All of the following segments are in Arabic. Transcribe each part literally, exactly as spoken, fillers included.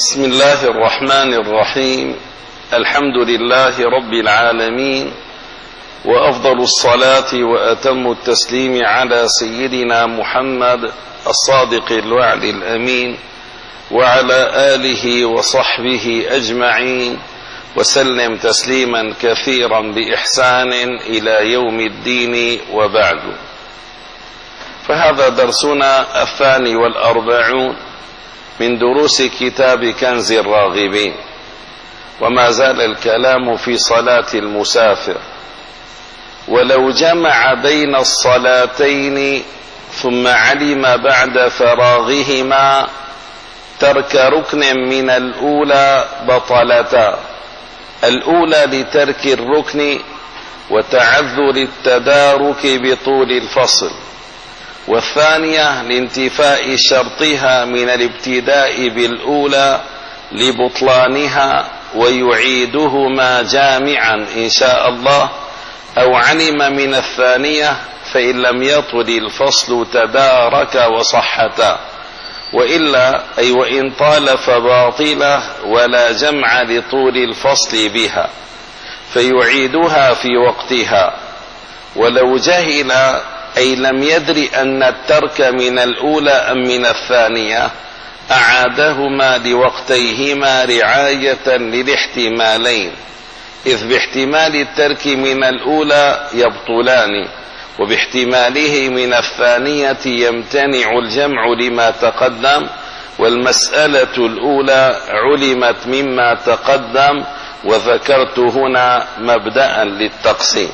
بسم الله الرحمن الرحيم. الحمد لله رب العالمين، وأفضل الصلاة وأتم التسليم على سيدنا محمد الصادق الوعد الأمين، وعلى آله وصحبه أجمعين، وسلم تسليما كثيرا بإحسان إلى يوم الدين، وبعد. فهذا درسنا الثاني والأربعون من دروس كتاب كنز الراغبين، وما زال الكلام في صلاة المسافر. ولو جمع بين الصلاتين ثم علم بعد فراغهما ترك ركن من الأولى بطلتا، الأولى لترك الركن وتعذر التدارك بطول الفصل، والثانية لانتفاء شرطها من الابتداء بالأولى لبطلانها، ويعيدهما جامعا إن شاء الله، أو علم من الثانية فإن لم يطل الفصل تدارك وصحتا، وإلا أي وإن طال فباطلة ولا جمع لطول الفصل بها، فيعيدها في وقتها. ولو جهل أي لم يدر أن الترك من الأولى أم من الثانية أعادهما لوقتيهما رعاية للاحتمالين، إذ باحتمال الترك من الأولى يبطلان، وباحتماله من الثانية يمتنع الجمع لما تقدم، والمسألة الأولى علمت مما تقدم، وذكرت هنا مبدأ للتقسيم.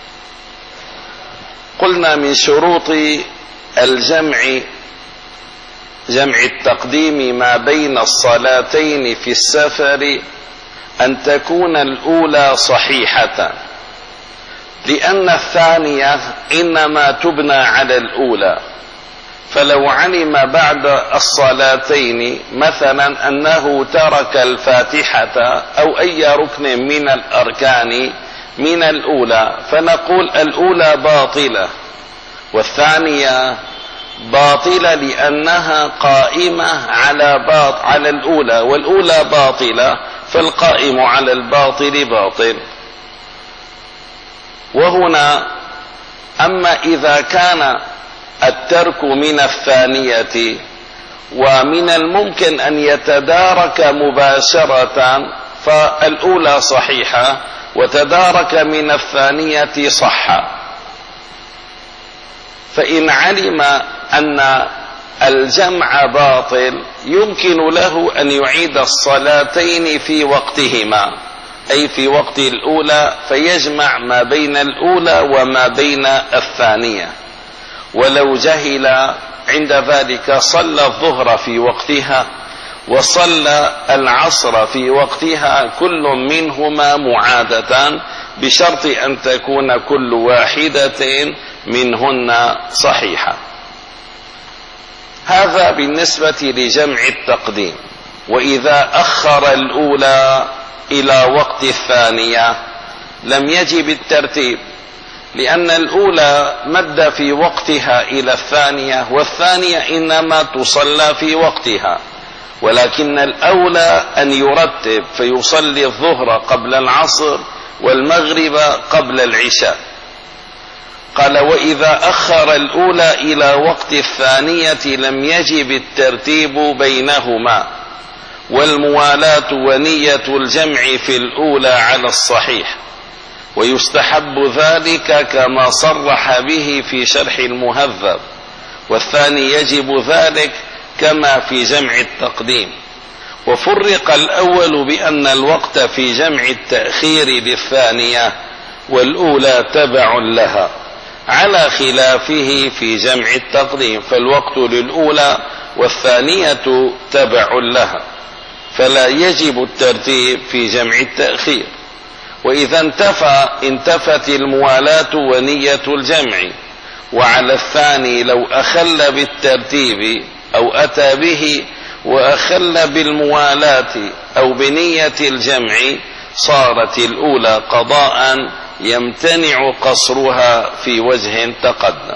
قلنا من شروط الجمع جمع التقديم ما بين الصلاتين في السفر أن تكون الأولى صحيحة، لأن الثانية إنما تبنى على الأولى. فلو علم بعد الصلاتين مثلا أنه ترك الفاتحة أو أي ركن من الأركان من الأولى، فنقول الأولى باطلة والثانية باطلة لأنها قائمة على باط على الأولى، والأولى باطلة فالقائم على الباطل باطل. وهنا أما إذا كان الترك من الثانية ومن الممكن أن يتدارك مباشرة فالأولى صحيحة، وتدارك من الثانية صح. فإن علم أن الجمع باطل يمكن له أن يعيد الصلاتين في وقتهما، أي في وقت الأولى، فيجمع ما بين الأولى وما بين الثانية. ولو جهل عند ذلك صلى الظهر في وقتها وصلى العصر في وقتها، كل منهما معادة بشرط أن تكون كل واحدة منهن صحيحة. هذا بالنسبة لجمع التقديم. وإذا أخر الأولى إلى وقت الثانية لم يجب الترتيب، لأن الأولى مد في وقتها إلى الثانية، والثانية إنما تصلى في وقتها، ولكن الأولى أن يرتب فيصلي الظهر قبل العصر والمغرب قبل العشاء. قال: وإذا أخر الأولى إلى وقت الثانية لم يجب الترتيب بينهما، والموالاة ونية الجمع في الأولى على الصحيح، ويستحب ذلك كما صرح به في شرح المهذب، والثاني يجب ذلك كما في جمع التقديم. وفرق الأول بأن الوقت في جمع التأخير للثانية والأولى تبع لها، على خلافه في جمع التقديم، فالوقت للأولى والثانية تبع لها، فلا يجب الترتيب في جمع التأخير. وإذا انتفى انتفت الموالاة ونية الجمع. وعلى الثاني لو أخل بالترتيب أو أتى به وأخل بالموالاة أو بنية الجمع صارت الأولى قضاء يمتنع قصرها في وجه تقدم.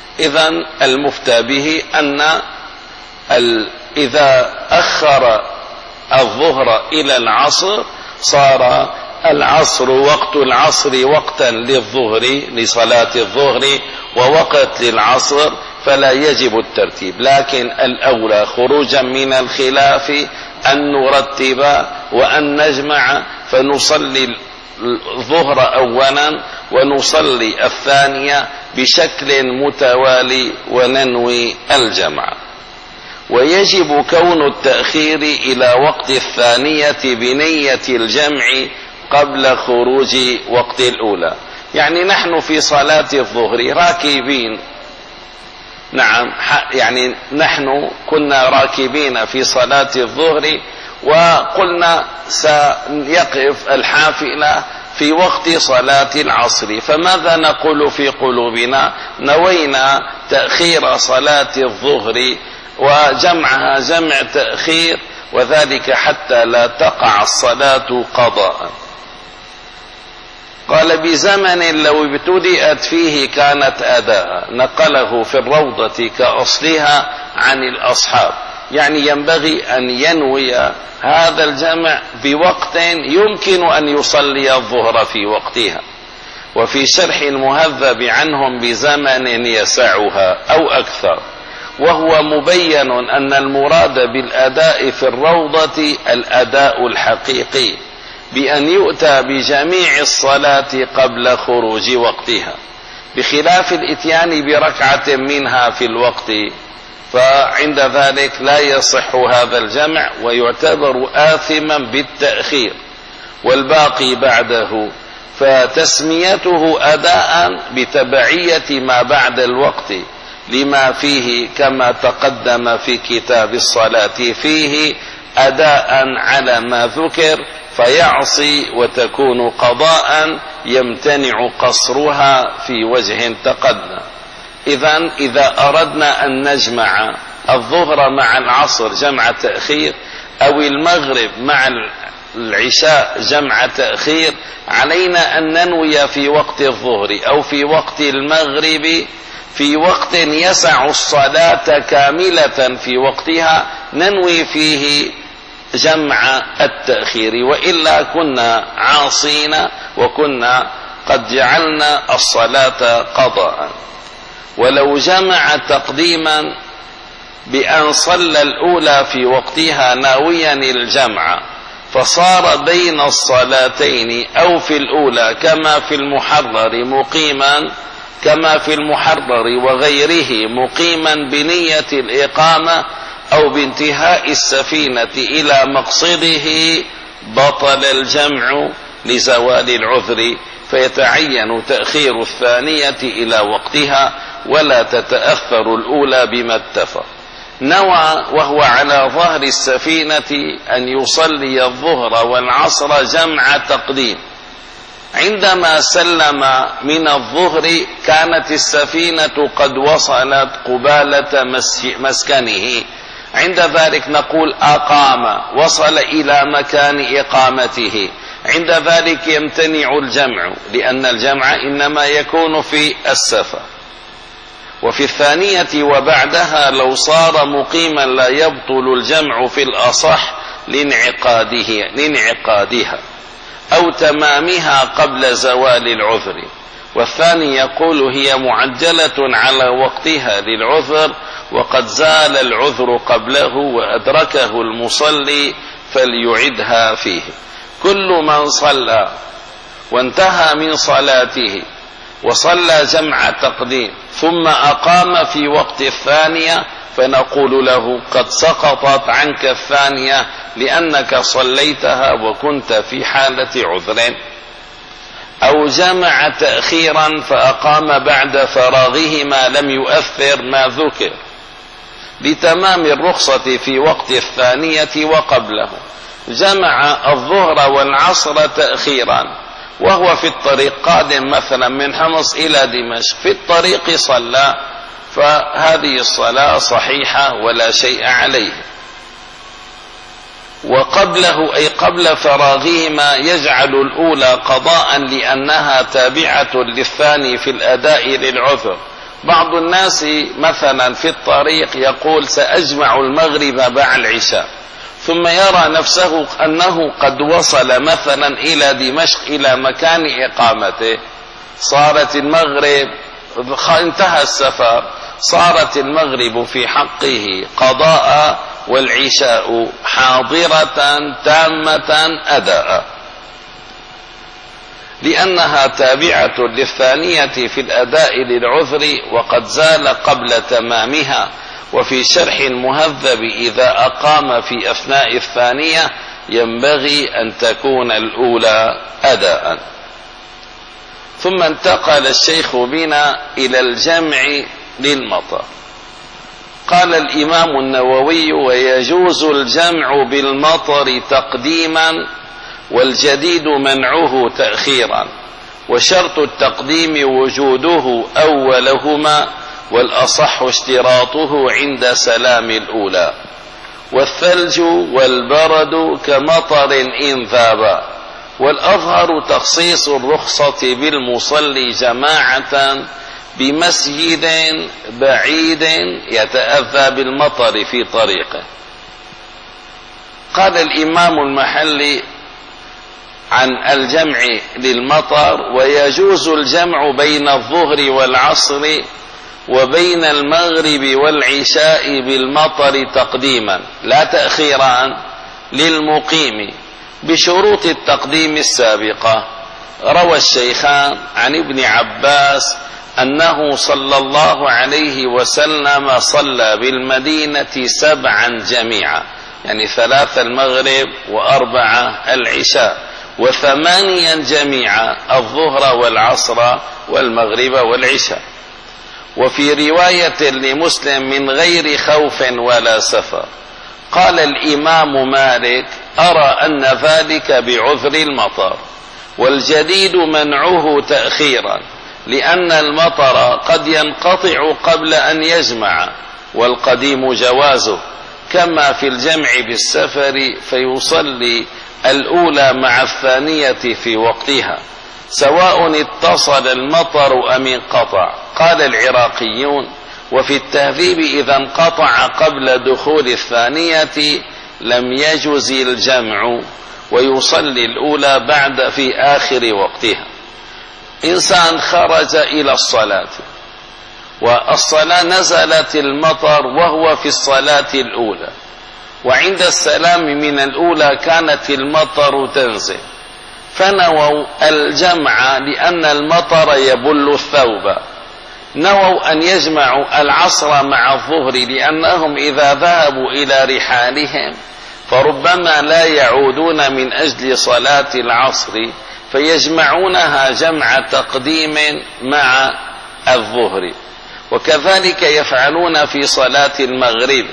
إذن المفتى به أن إذا أخر الظهر إلى العصر صار العصر وقت العصر وقتا للظهر لصلاة الظهر ووقت للعصر، فلا يجب الترتيب. لكن الأولى خروجا من الخلاف أن نرتب وأن نجمع، فنصلي الظهر أولا ونصلي الثانية بشكل متوالي وننوي الجمع. ويجب كون التأخير إلى وقت الثانية بنية الجمع قبل خروج وقت الأولى. يعني نحن في صلاة الظهر راكبين، نعم يعني نحن كنا راكبين في صلاة الظهر وقلنا سيقف الحافلة في وقت صلاة العصر، فماذا نقول في قلوبنا؟ نوينا تأخير صلاة الظهر وجمعها جمع تأخير، وذلك حتى لا تقع الصلاة قضاء. قال بزمن لو ابتدأت فيه كانت أداء، نقله في الروضة كأصلها عن الأصحاب. يعني ينبغي أن ينوي هذا الجمع بوقت يمكن أن يصلي الظهر في وقتها. وفي شرح المهذب عنهم بزمن يسعها أو أكثر، وهو مبين أن المراد بالأداء في الروضة الأداء الحقيقي، بأن يؤتى بجميع الصلاة قبل خروج وقتها، بخلاف الإتيان بركعة منها في الوقت، فعند ذلك لا يصح هذا الجمع ويعتبر آثما بالتأخير والباقي بعده، فتسميته أداء بتبعية ما بعد الوقت لما فيه كما تقدم في كتاب الصلاة فيه أداء على ما ذكر، فيعصي وتكون قضاء يمتنع قصرها في وجه تقدم. إذن إذا أردنا أن نجمع الظهر مع العصر جمع تأخير، أو المغرب مع العشاء جمع تأخير، علينا أن ننوي في وقت الظهر أو في وقت المغرب في وقت يسع الصلاة كاملة في وقتها ننوي فيه جمع التأخير، وإلا كنا عاصين وكنا قد جعلنا الصلاة قضاء. ولو جمع تقديما بأن صلى الأولى في وقتها ناويا الجمع، فصار بين الصلاتين أو في الأولى كما في المحرر مقيما كما في المحرر وغيره مقيما بنية الإقامة أو بانتهاء السفينة إلى مقصده، بطل الجمع لزوال العذر، فيتعين تأخير الثانية إلى وقتها ولا تتأخر الأولى بما اتفق. نوى وهو على ظهر السفينة أن يصلي الظهر والعصر جمع تقديم. عندما سلم من الظهر كانت السفينة قد وصلت قبالة مسكنه، عند ذلك نقول أقام، وصل إلى مكان إقامته، عند ذلك يمتنع الجمع، لأن الجمع إنما يكون في السفر. وفي الثانية وبعدها لو صار مقيما لا يبطل الجمع في الأصح لانعقاده لانعقادها أو تمامها قبل زوال العذر. والثاني يقول هي معجلة على وقتها للعذر، وقد زال العذر قبله وأدركه المصلي فليعدها فيه. كل من صلى وانتهى من صلاته وصلى جمع تقديم ثم أقام في وقت الثانية، فنقول له قد سقطت عنك الثانية لأنك صليتها وكنت في حالة عذر. أو جمع تأخيرا فأقام بعد فراغهما لم يؤثر ما ذكر لتمام الرخصة في وقت الثانية وقبله. جمع الظهر والعصر تأخيرا وهو في الطريق قادم مثلا من حمص إلى دمشق، في الطريق صلى، فهذه الصلاة صحيحة ولا شيء عليه. وقبله أي قبل فراغهما يجعل الأولى قضاء لأنها تابعة للثاني في الأداء للعذر. بعض الناس مثلا في الطريق يقول سأجمع المغرب مع العشاء، ثم يرى نفسه أنه قد وصل مثلا إلى دمشق إلى مكان إقامته، صارت المغرب انتهى السفر، صارت المغرب في حقه قضاء والعشاء حاضرة تامة أداء، لأنها تابعة للثانية في الأداء للعذر وقد زال قبل تمامها. وفي شرح المهذب إذا أقام في أثناء الثانية ينبغي أن تكون الأولى أداء. ثم انتقل الشيخ بنا إلى الجمع للمطر. قال الإمام النووي: ويجوز الجمع بالمطر تقديما والجديد منعه تأخيرا، وشرط التقديم وجوده أولهما، والأصح اشتراطه عند سلام الأولى. والثلج والبرد كمطر إن ذاب، والأظهر تخصيص الرخصة بالمصلي جماعة بمسجد بعيد يتأذى بالمطر في طريقه. قال الإمام المحلي عن الجمع للمطر: ويجوز الجمع بين الظهر والعصر وبين المغرب والعشاء بالمطر تقديما لا تأخيرا للمقيم بشروط التقديم السابقة. روى الشيخان عن ابن عباس أنه صلى الله عليه وسلم صلى بالمدينة سبعا جميعا، يعني ثلاث المغرب وأربعة العشاء، وثمانيا جميعا الظهر والعصر والمغرب والعشاء. وفي رواية لمسلم: من غير خوف ولا سفر. قال الإمام مالك: أرى أن ذلك بعذر المطر، والجديد منعه تأخيرا، لأن المطر قد ينقطع قبل أن يجمع، والقديم جوازه، كما في الجمع بالسفر فيصلي الأولى مع الثانية في وقتها سواء اتصل المطر أم انقطع. قال العراقيون: وفي التهذيب إذا انقطع قبل دخول الثانية لم يجوز الجمع، ويصلي الأولى بعد في آخر وقتها. إنسان خرج إلى الصلاة، والصلاة نزلت المطر وهو في الصلاة الأولى، وعند السلام من الأولى كانت المطر تنزل، فنووا الجمع لأن المطر يبل الثوب. نووا أن يجمعوا العصر مع الظهر، لأنهم إذا ذهبوا إلى رحالهم فربما لا يعودون من أجل صلاة العصر، فيجمعونها جمع تقديم مع الظهر. وكذلك يفعلون في صلاة المغرب،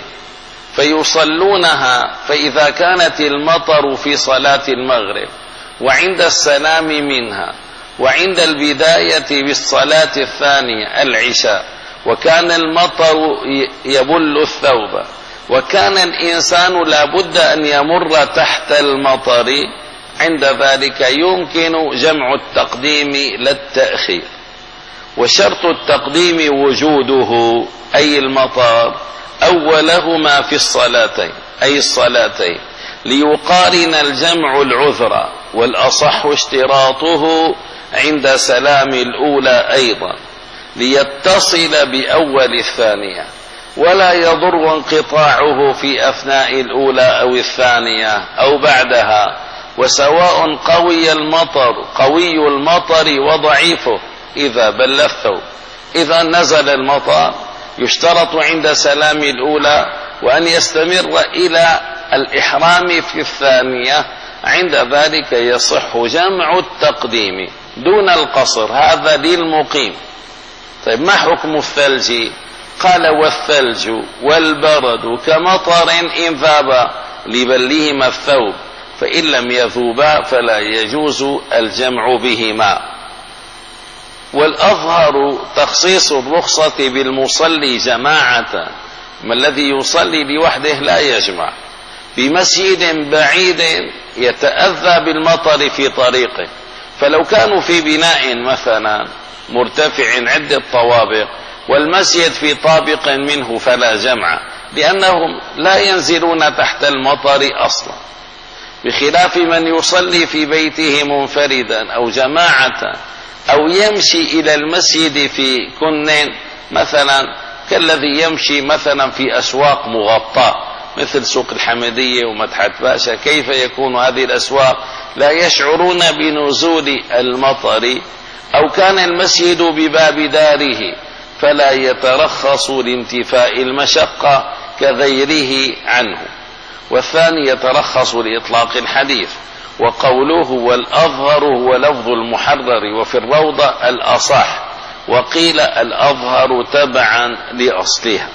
فيصلونها، فإذا كانت المطر في صلاة المغرب وعند السلام منها وعند البداية بالصلاة الثانية العشاء، وكان المطر يبل الثوب، وكان الإنسان لا بد أن يمر تحت المطر، عند ذلك يمكن جمع التقديم للتأخير. وشرط التقديم وجوده أي المطر أولهما في الصلاتين أي الصلاتين، ليقارن الجمع العذر، والأصح اشتراطه عند سلام الأولى أيضا ليتصل بأول الثانية، ولا يضر انقطاعه في أثناء الأولى أو الثانية أو بعدها، وسواء قوي المطر قوي المطر وضعيفه إذا بل الثوب. إذا نزل المطر يشترط عند سلام الأولى وأن يستمر إلى الإحرام في الثانية، عند ذلك يصح جمع التقديم دون القصر، هذا للمقيم. طيب ما حكم الثلج؟ قال: والثلج والبرد كمطر إن ذاب لبلهما الثوب، فإن لم يذوبا فلا يجوز الجمع بهما. والأظهر تخصيص الرخصة بالمصلي جماعة، ما الذي يصلي لوحده لا يجمع، بمسجد بعيد يتأذى بالمطر في طريقه. فلو كانوا في بناء مثلا مرتفع عدة طوابق والمسجد في طابق منه فلا جمع، لأنهم لا ينزلون تحت المطر أصلا، بخلاف من يصلي في بيته منفردا أو جماعة أو يمشي إلى المسجد في كن مثلا، كالذي يمشي مثلا في أسواق مغطاة مثل سوق الحمدية ومدحت باشا. كيف يكون هذه الأسواق لا يشعرون بنزول المطر؟ أو كان المسجد بباب داره فلا يترخص لانتفاء المشقة كغيره عنه. والثاني يترخص لإطلاق الحديث، وقوله والأظهر هو لفظ المحرر، وفي الروضة الأصح، وقيل الأظهر تبعا لأصلها.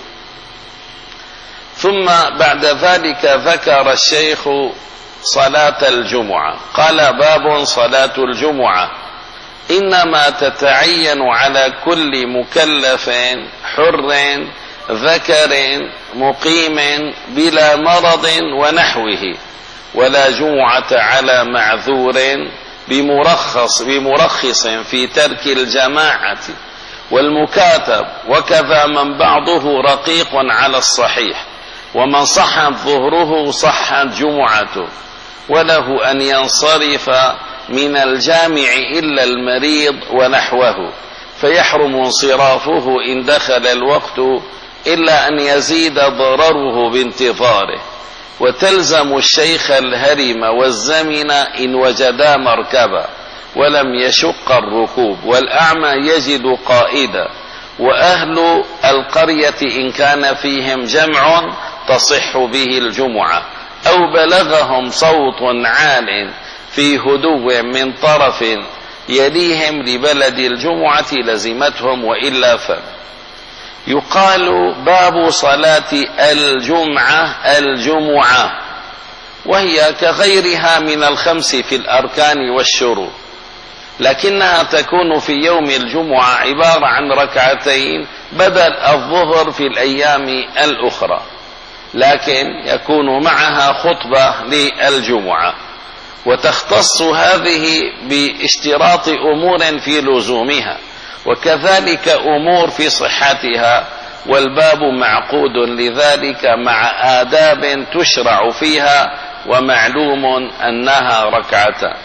ثم بعد ذلك ذكر الشيخ صلاة الجمعة، قال باب صلاة الجمعة إنما تتعين على كل مكلف حر ذكر مقيم بلا مرض ونحوه، ولا جمعة على معذور بمرخص بمرخص في ترك الجماعة والمكاتب، وكذا من بعضه رقيق على الصحيح، ومن صحت ظهره صحت جمعته، وله أن ينصرف من الجامع إلا المريض ونحوه، فيحرم انصرافه إن دخل الوقت إلا أن يزيد ضرره بانتظاره، وتلزم الشيخ الهرم والزمن إن وجدا مركبا ولم يشق الركوب، والأعمى يجد قائدا، وأهل القرية إن كان فيهم جمع تصح به الجمعة، أو بلغهم صوت عال في هدوء من طرف يليهم لبلد الجمعة لزمتهم، وإلا ف يقال باب صلاة الجمعة الجمعة، وهي كغيرها من الخمس في الأركان والشروط، لكنها تكون في يوم الجمعة عبارة عن ركعتين بدل الظهر في الأيام الأخرى، لكن يكون معها خطبة للجمعة، وتختص هذه باشتراط أمور في لزومها، وكذلك أمور في صحتها، والباب معقود لذلك مع آداب تشرع فيها، ومعلوم أنها ركعتان.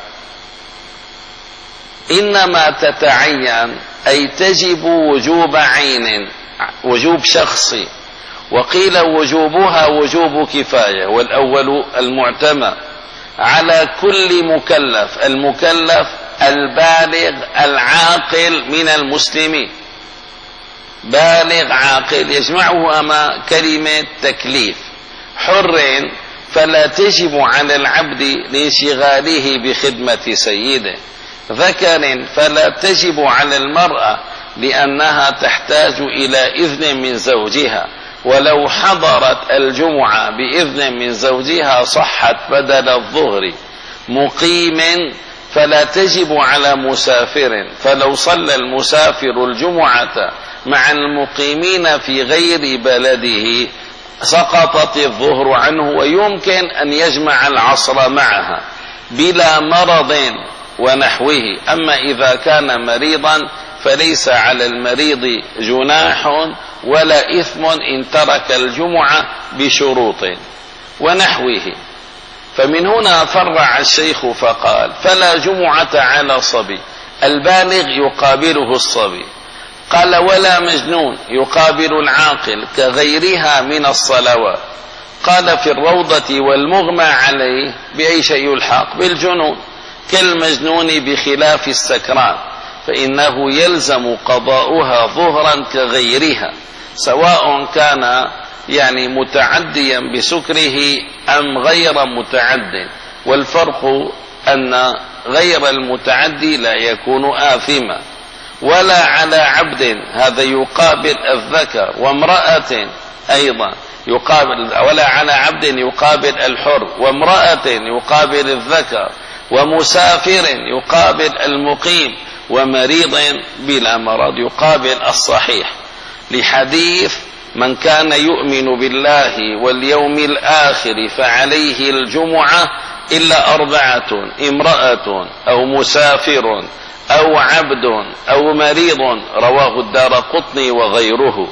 إنما تتعين أي تجب وجوب عين، وجوب شخصي، وقيل وجوبها وجوب كفاية، والأول المعتمد على كل مكلف، المكلف البالغ العاقل من المسلمين، بالغ عاقل يجمعه أما كلمة تكليف، حر فلا تجب على العبد لانشغاله بخدمة سيده، ذكر فلا تجب على المرأة لأنها تحتاج إلى إذن من زوجها، ولو حضرت الجمعة بإذن من زوجها صحت بدل الظهر، مقيم فلا تجب على مسافر، فلو صلى المسافر الجمعة مع المقيمين في غير بلده سقطت الظهر عنه، ويمكن أن يجمع العصر معها بلا مرض ونحوه. أما إذا كان مريضا فليس على المريض جناح ولا إثم إن ترك الجمعة بشروط ونحوه. فمن هنا فرع الشيخ فقال فلا جمعة على صبي، البالغ يقابله الصبي، قال ولا مجنون يقابل العاقل كغيرها من الصلوات، قال في الروضة والمغمى عليه بأي شيء يلحق بالجنون كالمجنون بخلاف السكران، فإنه يلزم قضاؤها ظهرا كغيرها، سواء كان يعني متعديا بسكره أم غير متعد، والفرق أن غير المتعدي لا يكون آثما. ولا على عبد، هذا يقابل الذكر، وامرأة أيضا يقابل، ولا على عبد يقابل الحر، وامرأة يقابل الذكر، ومسافر يقابل المقيم، ومريض بلا مرض يقابل الصحيح، لحديث من كان يؤمن بالله واليوم الآخر فعليه الجمعة إلا أربعة، امرأة أو مسافر أو عبد أو مريض، رواه الدارقطني وغيره.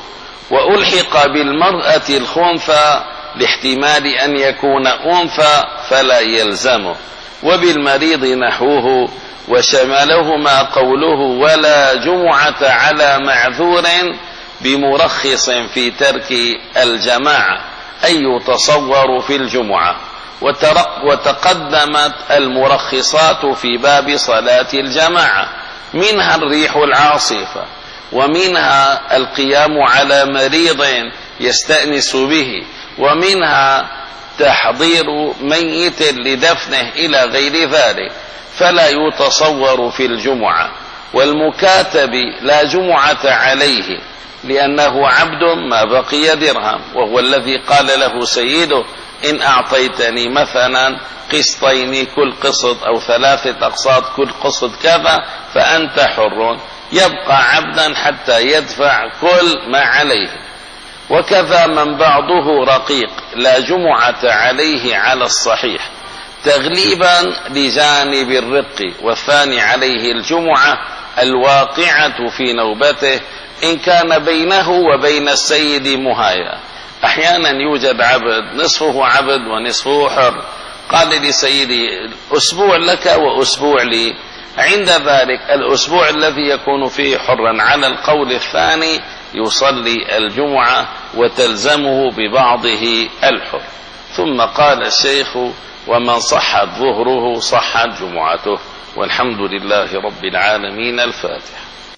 وألحق بالمرأة الخنثى لاحتمال أن يكون أنثى فلا يلزمه، وبالمريض نحوه. وشملهما قوله ولا جمعة على معذور بمرخص في ترك الجماعة، أي يتصور في الجمعة. وتقدمت المرخصات في باب صلاة الجماعة، منها الريح العاصفة، ومنها القيام على مريض يستأنس به، ومنها تحضير ميت لدفنه إلى غير ذلك، فلا يتصور في الجمعة. والمكاتب لا جمعة عليه لأنه عبد ما بقي درهم، وهو الذي قال له سيده إن أعطيتني مثلا قسطين كل قسط أو ثلاثة أقساط كل قسط كذا فأنت حر، يبقى عبدا حتى يدفع كل ما عليه. وكذا من بعضه رقيق لا جمعة عليه على الصحيح، تغليبا لجانب الرق، والثاني عليه الجمعة الواقعة في نوبته إن كان بينه وبين السيد مهايا. أحيانا يوجد عبد نصفه عبد ونصفه حر، قال لسيدي أسبوع لك وأسبوع لي، عند ذلك الأسبوع الذي يكون فيه حرا على القول الثاني يصلي الجمعة وتلزمه ببعضه الحر. ثم قال الشيخ ومن صحت ظهره صحت جمعته، والحمد لله رب العالمين. الفاتحة.